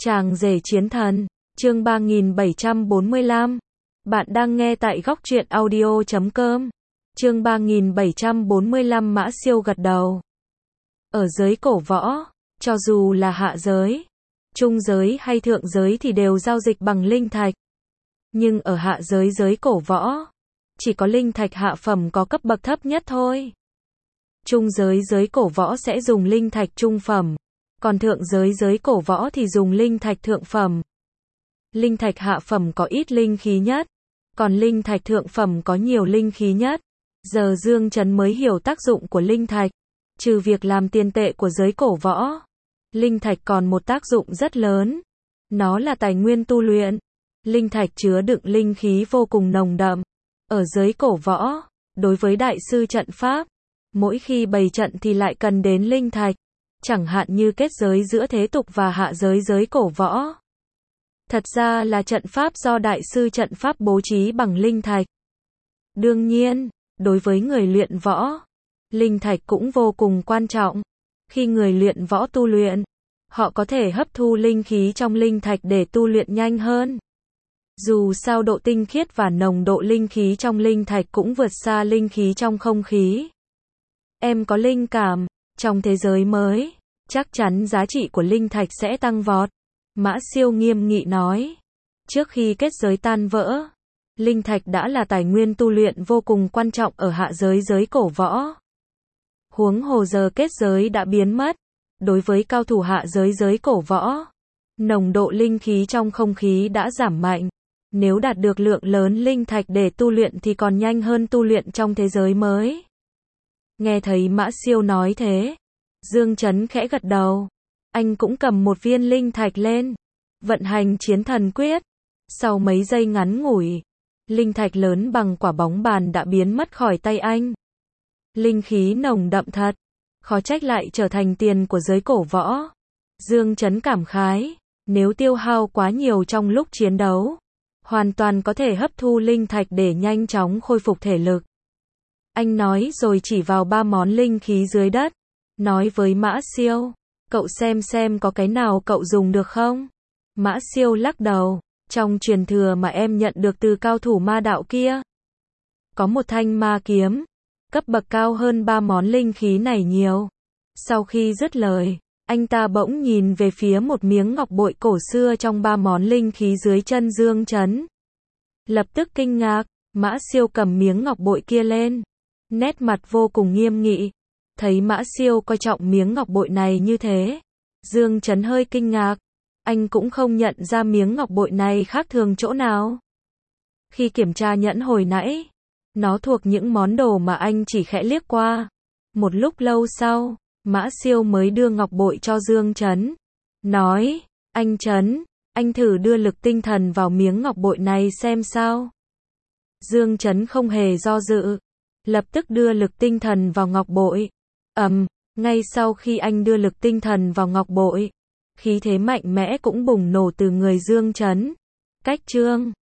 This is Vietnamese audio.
Chàng rể chiến thần, chương 3745. Bạn đang nghe tại góc truyện audio.com. Chương 3745 Mã Siêu gật đầu. Ở giới cổ võ, cho dù là hạ giới, trung giới hay thượng giới thì đều giao dịch bằng linh thạch. Nhưng ở hạ giới giới cổ võ, chỉ có linh thạch hạ phẩm có cấp bậc thấp nhất thôi. Trung giới giới cổ võ sẽ dùng linh thạch trung phẩm, còn thượng giới giới cổ võ thì dùng linh thạch thượng phẩm. Linh thạch hạ phẩm có ít linh khí nhất, còn linh thạch thượng phẩm có nhiều linh khí nhất. Giờ Dương Chấn mới hiểu tác dụng của linh thạch. Trừ việc làm tiền tệ của giới cổ võ, linh thạch còn một tác dụng rất lớn. Nó là tài nguyên tu luyện. Linh thạch chứa đựng linh khí vô cùng nồng đậm. Ở giới cổ võ, đối với đại sư trận pháp, mỗi khi bày trận thì lại cần đến linh thạch. Chẳng hạn như kết giới giữa thế tục và hạ giới giới cổ võ. Thật ra là trận pháp do đại sư trận pháp bố trí bằng linh thạch. Đương nhiên, đối với người luyện võ, linh thạch cũng vô cùng quan trọng. Khi người luyện võ tu luyện, họ có thể hấp thu linh khí trong linh thạch để tu luyện nhanh hơn. Dù sao độ tinh khiết và nồng độ linh khí trong linh thạch cũng vượt xa linh khí trong không khí. Em có linh cảm, trong thế giới mới, chắc chắn giá trị của linh thạch sẽ tăng vọt. Mã Siêu nghiêm nghị nói. Trước khi kết giới tan vỡ, linh thạch đã là tài nguyên tu luyện vô cùng quan trọng ở hạ giới giới cổ võ. Huống hồ giờ kết giới đã biến mất. Đối với cao thủ hạ giới giới cổ võ, nồng độ linh khí trong không khí đã giảm mạnh. Nếu đạt được lượng lớn linh thạch để tu luyện thì còn nhanh hơn tu luyện trong thế giới mới. Nghe thấy Mã Siêu nói thế, Dương Chấn khẽ gật đầu. Anh cũng cầm một viên linh thạch lên, vận hành chiến thần quyết. Sau mấy giây ngắn ngủi, linh thạch lớn bằng quả bóng bàn đã biến mất khỏi tay anh. Linh khí nồng đậm thật, khó trách lại trở thành tiền của giới cổ võ. Dương Chấn cảm khái, nếu tiêu hao quá nhiều trong lúc chiến đấu, hoàn toàn có thể hấp thu linh thạch để nhanh chóng khôi phục thể lực. Anh nói rồi chỉ vào 3 món linh khí dưới đất, nói với Mã Siêu, cậu xem có cái nào cậu dùng được không? Mã Siêu lắc đầu, trong truyền thừa mà em nhận được từ cao thủ ma đạo kia, có một thanh ma kiếm, cấp bậc cao hơn 3 món linh khí này nhiều. Sau khi dứt lời, anh ta bỗng nhìn về phía một miếng ngọc bội cổ xưa trong 3 món linh khí dưới chân Dương Chấn. Lập tức kinh ngạc, Mã Siêu cầm miếng ngọc bội kia lên, nét mặt vô cùng nghiêm nghị. Thấy Mã Siêu coi trọng miếng ngọc bội này như thế, Dương Chấn hơi kinh ngạc. Anh cũng không nhận ra miếng ngọc bội này khác thường chỗ nào. Khi kiểm tra nhẫn hồi nãy, nó thuộc những món đồ mà anh chỉ khẽ liếc qua. Một lúc lâu sau, Mã Siêu mới đưa ngọc bội cho Dương Chấn. Nói, anh Chấn, anh thử đưa lực tinh thần vào miếng ngọc bội này xem sao. Dương Chấn không hề do dự, lập tức đưa lực tinh thần vào ngọc bội. Ngay sau khi anh đưa lực tinh thần vào ngọc bội, khí thế mạnh mẽ cũng bùng nổ từ người Dương Chấn. Cách chương